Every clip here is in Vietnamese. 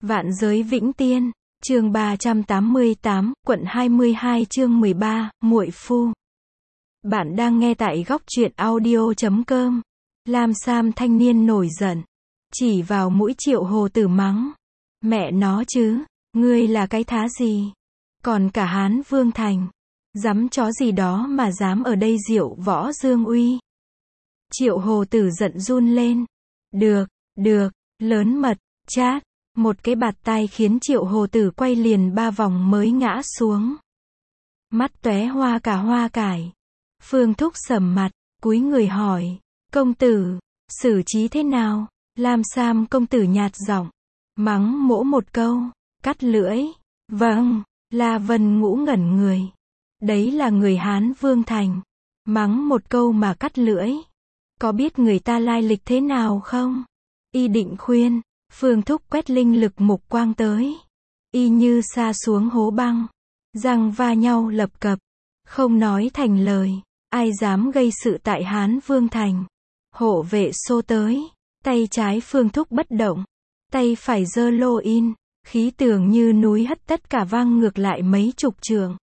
Vạn giới vĩnh tiên, chương 388, quận 22 chương 13, muội phu. Bạn đang nghe tại góc truyện audio.com. Lam Sam thanh niên nổi giận, chỉ vào mũi Triệu Hồ Tử mắng. Mẹ nó chứ, ngươi là cái thá gì? Còn cả Hán Vương Thành, dám chó gì đó mà dám ở đây diệu võ dương uy. Triệu Hồ Tử giận run lên. Được, lớn mật, chát. Một cái bạt tai khiến Triệu Hồ Tử quay liền 3 vòng mới ngã xuống. Mắt tóe hoa cả hoa cải. Phương Thúc sầm mặt, cúi người hỏi, công tử, xử trí thế nào? Lam Sam công tử nhạt giọng, mắng mỗ một câu, cắt lưỡi. Vâng, La Vân Ngũ ngẩn người. Đấy là người Hán Vương Thành. Mắng một câu mà cắt lưỡi. Có biết người ta lai lịch thế nào không? Y định khuyên. Phương Thúc quét linh lực mục quang tới. Y như sa xuống hố băng. Răng va nhau lập cập. Không nói thành lời. Ai dám gây sự tại Hán Vương Thành. Hộ vệ xô tới. Tay trái Phương Thúc bất động. Tay phải giơ lô in. Khí tường như núi hất tất cả vang ngược lại mấy chục trượng.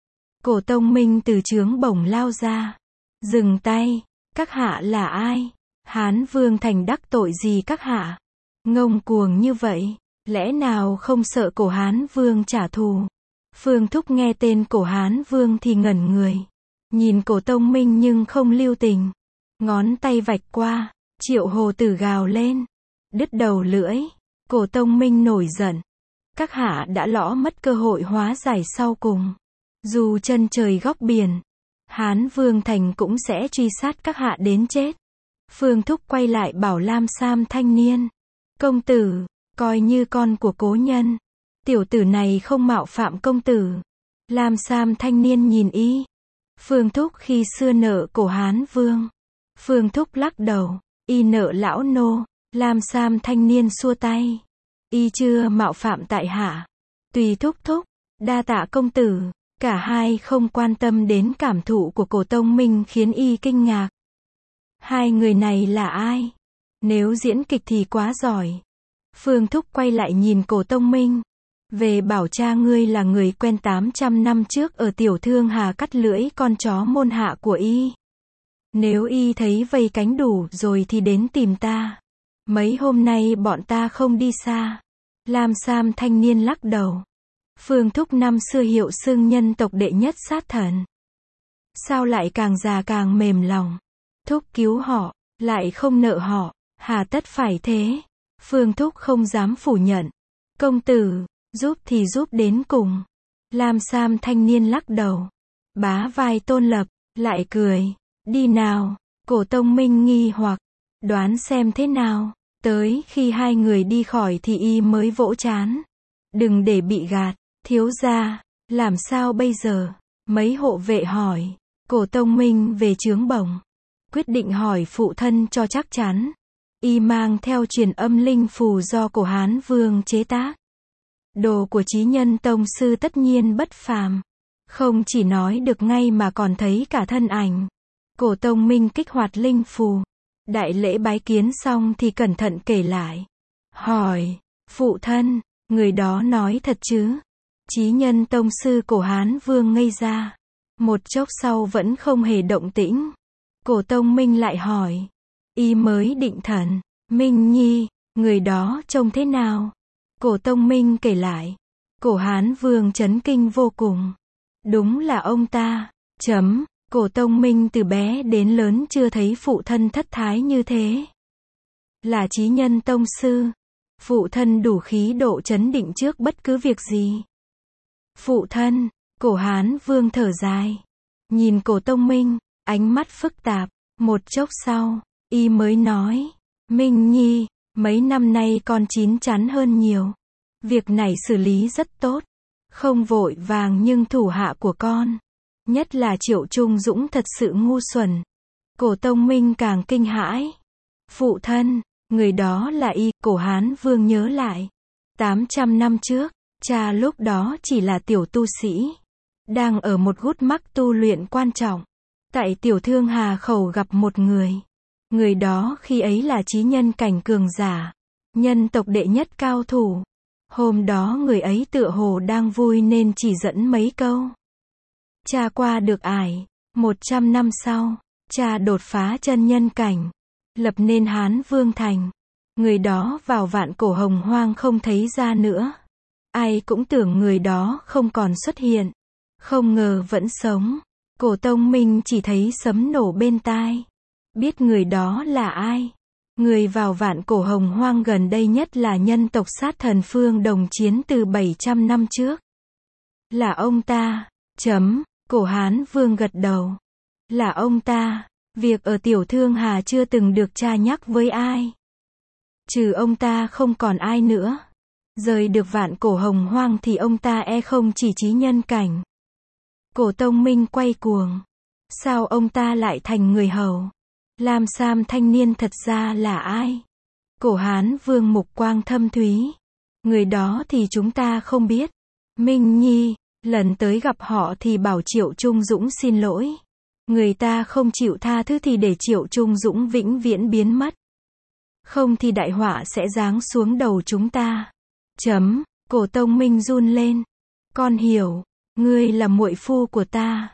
Cổ Tông Minh từ trướng bổng lao ra. Dừng tay. Các hạ là ai? Hán Vương Thành đắc tội gì các hạ? Ngông cuồng như vậy, lẽ nào không sợ cổ Hán Vương trả thù? Phương Thúc nghe tên cổ Hán Vương thì ngẩn người. Nhìn cổ Tông Minh nhưng không lưu tình. Ngón tay vạch qua, Triệu Hồ Tử gào lên. Đứt đầu lưỡi, cổ Tông Minh nổi giận. Các hạ đã lõ mất cơ hội hóa giải sau cùng. Dù chân trời góc biển, Hán Vương Thành cũng sẽ truy sát các hạ đến chết. Phương Thúc quay lại bảo Lam Sam thanh niên. Công tử, coi như con của cố nhân. Tiểu tử này không mạo phạm công tử. Lam Sam thanh niên nhìn y. Phương Thúc khi xưa nợ cổ Hán Vương. Phương Thúc lắc đầu. Y nợ lão nô. Lam Sam thanh niên xua tay. Y chưa mạo phạm tại hạ. Tùy thúc thúc. Đa tạ công tử. Cả hai không quan tâm đến cảm thụ của cổ Tông Minh khiến y kinh ngạc. Hai người này là ai? Nếu diễn kịch thì quá giỏi. Phương Thúc quay lại nhìn cổ Tông Minh. Về bảo cha ngươi là người quen 800 năm trước ở Tiểu Thương Hà cắt lưỡi con chó môn hạ của y. Nếu y thấy vây cánh đủ rồi thì đến tìm ta. Mấy hôm nay bọn ta không đi xa. Lam Sam thanh niên lắc đầu. Phương Thúc năm xưa hiệu xưng nhân tộc đệ nhất sát thần. Sao lại càng già càng mềm lòng? Thúc cứu họ, lại không nợ họ, hà tất phải thế? Phương Thúc không dám phủ nhận. Công tử, giúp thì giúp đến cùng. Lam Sam thanh niên lắc đầu. Bá vai Tôn Lập, lại cười. Đi nào, cổ Tông Minh nghi hoặc. Đoán xem thế nào. Tới khi hai người đi khỏi thì y mới vỗ trán. Đừng để bị gạt, thiếu gia, làm sao bây giờ? Mấy hộ vệ hỏi. Cổ Tông Minh về trướng bổng. Quyết định hỏi phụ thân cho chắc chắn. Y mang theo truyền âm linh phù do cổ Hán Vương chế tác. Đồ của chí nhân tông sư tất nhiên bất phàm. Không chỉ nói được ngay mà còn thấy cả thân ảnh. Cổ Tông Minh kích hoạt linh phù. Đại lễ bái kiến xong thì cẩn thận kể lại. Hỏi, phụ thân, người đó nói thật chứ? Chí nhân tông sư cổ Hán Vương ngây ra. Một chốc sau vẫn không hề động tĩnh. Cổ Tông Minh lại hỏi. Y mới định thần. Minh Nhi, người đó trông thế nào? Cổ Tông Minh kể lại. Cổ Hán Vương chấn kinh vô cùng. Đúng là ông ta. Cổ Tông Minh từ bé đến lớn chưa thấy phụ thân thất thái như thế. Là chí nhân tông sư. Phụ thân đủ khí độ chấn định trước bất cứ việc gì. Phụ thân, cổ Hán Vương thở dài. Nhìn cổ Tông Minh, ánh mắt phức tạp. Một chốc sau, y mới nói. Minh Nhi, mấy năm nay con chín chắn hơn nhiều. Việc này xử lý rất tốt. Không vội vàng nhưng thủ hạ của con, nhất là Triệu Trung Dũng thật sự ngu xuẩn. Cổ Tông Minh càng kinh hãi. Phụ thân, người đó là y. Cổ Hán Vương nhớ lại. 800 năm trước, cha lúc đó chỉ là tiểu tu sĩ. Đang ở một gút mắc tu luyện quan trọng. Tại Tiểu Thương Hà khẩu gặp một người. Người đó khi ấy là chí nhân cảnh cường giả. Nhân tộc đệ nhất cao thủ. Hôm đó người ấy tựa hồ đang vui nên chỉ dẫn mấy câu. Cha qua được ải, 100 năm sau, cha đột phá chân nhân cảnh, lập nên Hán Vương Thành. Người đó vào vạn cổ hồng hoang không thấy ra nữa. Ai cũng tưởng người đó không còn xuất hiện. Không ngờ vẫn sống. Cổ Tông Minh chỉ thấy sấm nổ bên tai. Biết người đó là ai? Người vào vạn cổ hồng hoang gần đây nhất là nhân tộc sát thần Phương Đồng Chiến từ 700 năm trước. Là ông ta. Cổ Hán Vương gật đầu. Là ông ta. Việc ở Tiểu Thương Hà chưa từng được cha nhắc với ai. Trừ ông ta không còn ai nữa. Rời được vạn cổ hồng hoang thì ông ta không chỉ trí nhân cảnh. Cổ Tông Minh quay cuồng. Sao ông ta lại thành người hầu? Lam Sam thanh niên thật ra là ai? Cổ Hán Vương mục quang thâm thúy. Người đó thì chúng ta không biết. Minh Nhi, lần tới gặp họ thì bảo Triệu Trung Dũng xin lỗi. Người ta không chịu tha thứ thì để Triệu Trung Dũng vĩnh viễn biến mất. Không thì đại họa sẽ giáng xuống đầu chúng ta. Cổ Tông Minh run lên. Con hiểu, ngươi là muội phu của ta.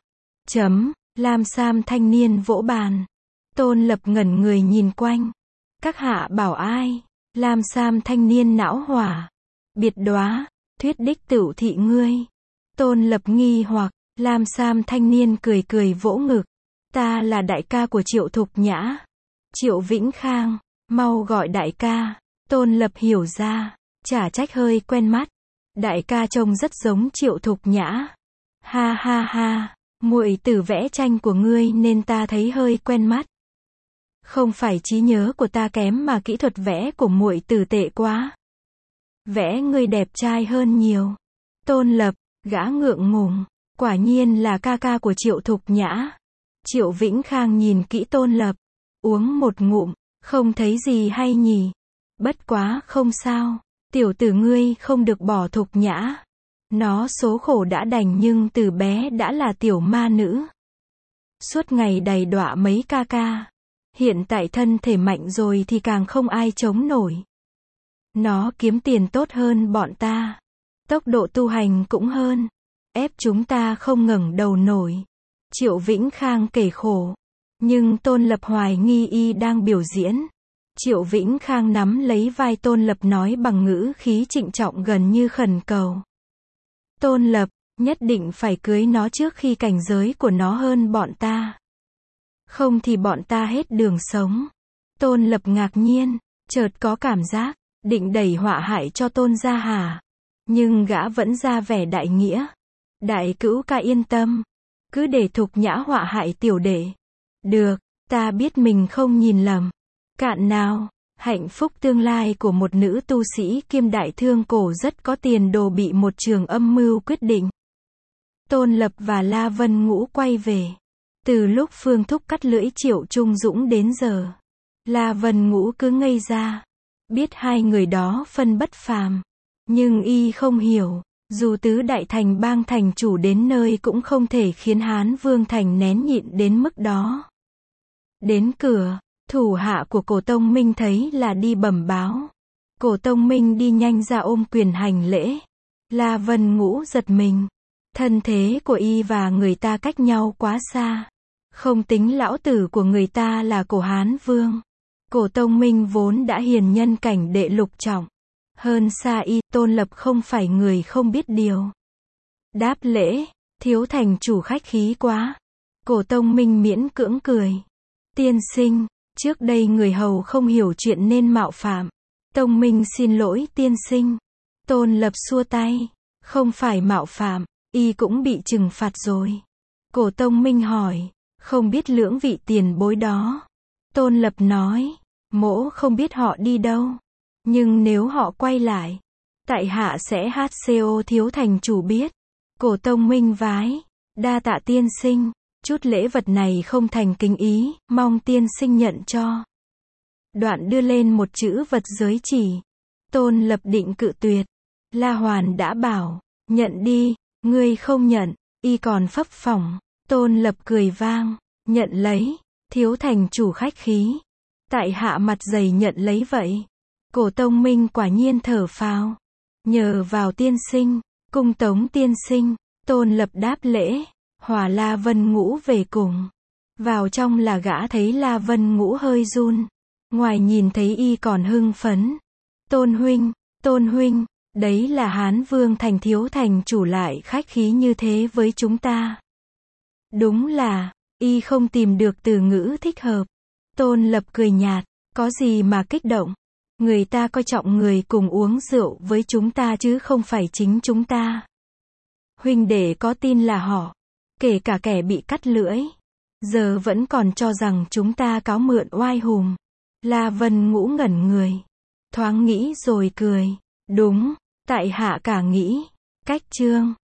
Lam Sam thanh niên vỗ bàn. Tôn Lập ngẩn người nhìn quanh. Các hạ bảo ai? Lam Sam thanh niên não hỏa. Biệt đóa, thuyết đích tửu thị ngươi. Tôn Lập nghi hoặc, Lam Sam thanh niên cười cười vỗ ngực. Ta là đại ca của Triệu Thục Nhã. Triệu Vĩnh Khang, mau gọi đại ca. Tôn Lập hiểu ra, chả trách hơi quen mắt. Đại ca trông rất giống Triệu Thục Nhã. Ha ha ha, muội tử vẽ tranh của ngươi nên ta thấy hơi quen mắt. Không phải trí nhớ của ta kém mà kỹ thuật vẽ của muội tử tệ quá. Vẽ ngươi đẹp trai hơn nhiều. Tôn Lập, gã ngượng ngùng, quả nhiên là ca ca của Triệu Thục Nhã. Triệu Vĩnh Khang nhìn kỹ Tôn Lập, uống một ngụm, không thấy gì hay nhỉ. Bất quá không sao, tiểu tử ngươi không được bỏ Thục Nhã. Nó số khổ đã đành nhưng từ bé đã là tiểu ma nữ. Suốt ngày đầy đọa mấy ca ca. Hiện tại thân thể mạnh rồi thì càng không ai chống nổi. Nó kiếm tiền tốt hơn bọn ta. Tốc độ tu hành cũng hơn. Ép chúng ta không ngẩng đầu nổi. Triệu Vĩnh Khang kể khổ. Nhưng Tôn Lập hoài nghi y đang biểu diễn. Triệu Vĩnh Khang nắm lấy vai Tôn Lập nói bằng ngữ khí trịnh trọng gần như khẩn cầu. Tôn Lập, nhất định phải cưới nó trước khi cảnh giới của nó hơn bọn ta. Không thì bọn ta hết đường sống. Tôn Lập ngạc nhiên, chợt có cảm giác, định đẩy họa hại cho Tôn gia hả? Nhưng gã vẫn ra vẻ đại nghĩa. Đại cữu ca yên tâm. Cứ để Thục Nhã họa hại tiểu đệ. Được, ta biết mình không nhìn lầm. Cạn nào, hạnh phúc tương lai của một nữ tu sĩ kiêm đại thương cổ rất có tiền đồ bị một trường âm mưu quyết định. Tôn Lập và La Vân Ngũ quay về. Từ lúc Phương Thúc cắt lưỡi Triệu Trung Dũng đến giờ, La Vân Ngũ cứ ngây ra. Biết hai người đó phân bất phàm. Nhưng y không hiểu, dù tứ đại thành bang thành chủ đến nơi cũng không thể khiến Hán Vương Thành nén nhịn đến mức đó. Đến cửa, thủ hạ của Cổ Tông Minh thấy là đi bẩm báo. Cổ Tông Minh đi nhanh ra ôm quyền hành lễ. La Vân Ngũ giật mình. Thân thế của y và người ta cách nhau quá xa. Không tính lão tử của người ta là Cổ Hán Vương. Cổ Tông Minh vốn đã hiền nhân cảnh đệ lục trọng. Hơn xa y, Tôn Lập không phải người không biết điều. Đáp lễ, thiếu thành chủ khách khí quá. Cổ Tông Minh miễn cưỡng cười. Tiên sinh, trước đây người hầu không hiểu chuyện nên mạo phạm. Tông Minh xin lỗi tiên sinh. Tôn Lập xua tay. Không phải mạo phạm, y cũng bị trừng phạt rồi. Cổ Tông Minh hỏi, không biết lưỡng vị tiền bối đó. Tôn Lập nói, mỗ không biết họ đi đâu. Nhưng nếu họ quay lại, tại hạ sẽ hát co thiếu thành chủ biết. Cổ Tông Minh vái, đa tạ tiên sinh, chút lễ vật này không thành kính ý, mong tiên sinh nhận cho. Đoạn đưa lên một chữ vật giới chỉ. Tôn Lập định cự tuyệt. La Hoàn đã bảo, nhận đi, ngươi không nhận, y còn phấp phỏng. Tôn Lập cười vang, nhận lấy, thiếu thành chủ khách khí. Tại hạ mặt dày nhận lấy vậy. Cổ Tông Minh quả nhiên thở phào. Nhờ vào tiên sinh, cung tống tiên sinh, Tôn Lập đáp lễ, hòa La Vân Ngũ về cùng. Vào trong là gã thấy La Vân Ngũ hơi run. Ngoài nhìn thấy y còn hưng phấn. Tôn huynh, đấy là Hán Vương thành thiếu thành chủ lại khách khí như thế với chúng ta. Đúng là, y không tìm được từ ngữ thích hợp. Tôn Lập cười nhạt, có gì mà kích động. Người ta coi trọng người cùng uống rượu với chúng ta chứ không phải chính chúng ta. Huynh đệ có tin là họ, kể cả kẻ bị cắt lưỡi, giờ vẫn còn cho rằng chúng ta cáo mượn oai hùng. La Vân Ngũ ngẩn người, thoáng nghĩ rồi cười. Đúng, tại hạ cả nghĩ. Cách chương